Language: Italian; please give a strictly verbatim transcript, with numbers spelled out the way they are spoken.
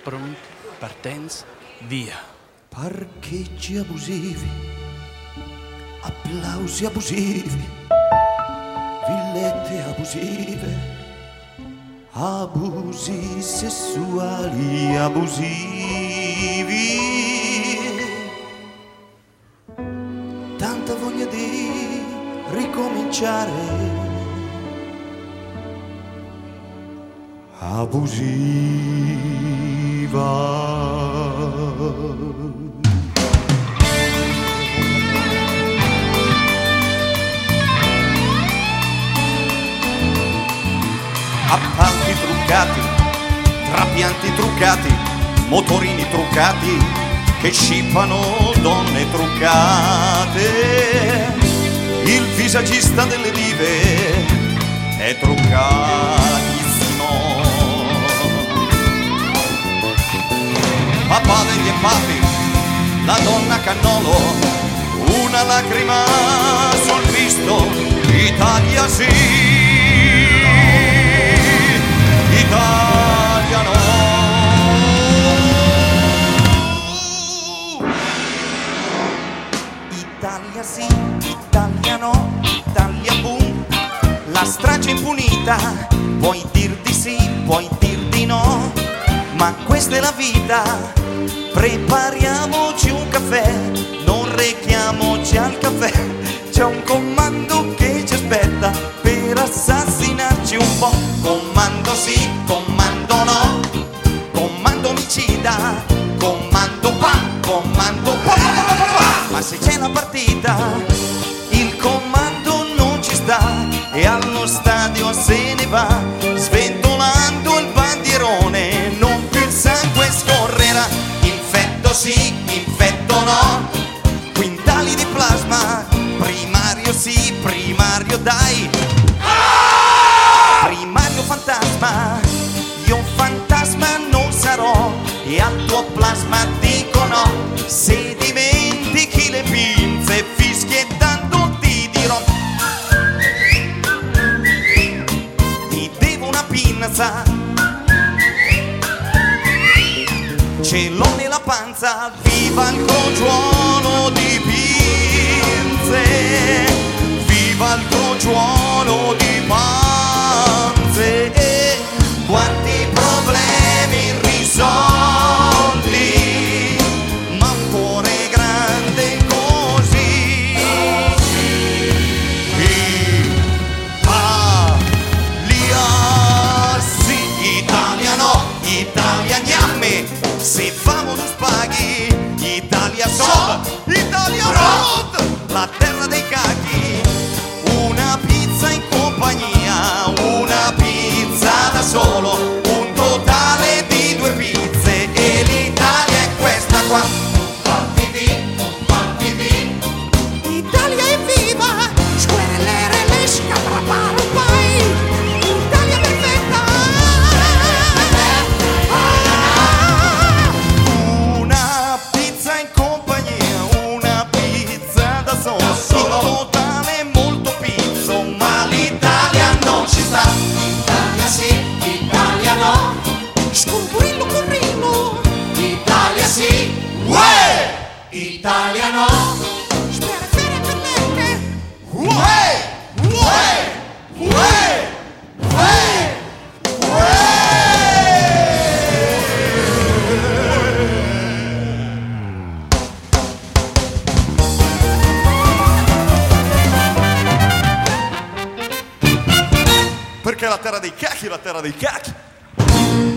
pronto, partenza, via. Parcheggi abusivi, applausi abusivi, villette abusive, abusi sessuali abusivi. Tanta voglia di ricominciare. Abusiva. Appalti truccati, trapianti truccati, motorini truccati che scippano donne truccate. Il visagista delle dive è truccatissimo. Papà degli empati, la donna cannolo, una lacrima sul visto, Italia sì. Italia no. Italia sì, Italia no, Italia boom. La strage impunita, puoi dir di sì, puoi dir di no, ma questa è la vita. Prepariamoci un caffè, non rechiamoci al caffè. C'è un comando che ci aspetta per assassinarci un po'. Comando sì, comando no, comando omicida, comando pa, comando pa, pa, pa, pa, pa. Ma se c'è la partita, il comando non ci sta e allo stadio se ne va, sventolando il bandierone, non più il sangue scorrerà. Infetto sì, infetto no, quintali di plasma, primario sì, primario dai. Primario fantasma, io fantasma non sarò e al tuo plasma dico no. Se dimentichi le pinze fischiettando ti dirò. Ti devo una pinza, ce l'ho nella panza, viva il crogiuolo di pinze, viva il crogiuolo di panze, quanti problemi irrisolti, ma un cuore grande così. Italia sì, Italia no, Italia gnamme, se famo non spaghi, Italia Sud, Italia Road, la terra dei cachi, una pizza in compagnia, una pizza da solo, un totale di due pizze e l'Italia è questa qua. Italia è viva, squerellere le scappare poi, Italia perfetta. Una pizza in compagnia, una pizza da solo, in totale molto pizzo, ma l'Italia non ci sta. Italia sì, Italia no, Scurrillo corrillo, Italia sì, uè! Italia no, spera fere per lente, uè, uè, uè, uè, perché la terra dei cacchi è la terra dei cacchi.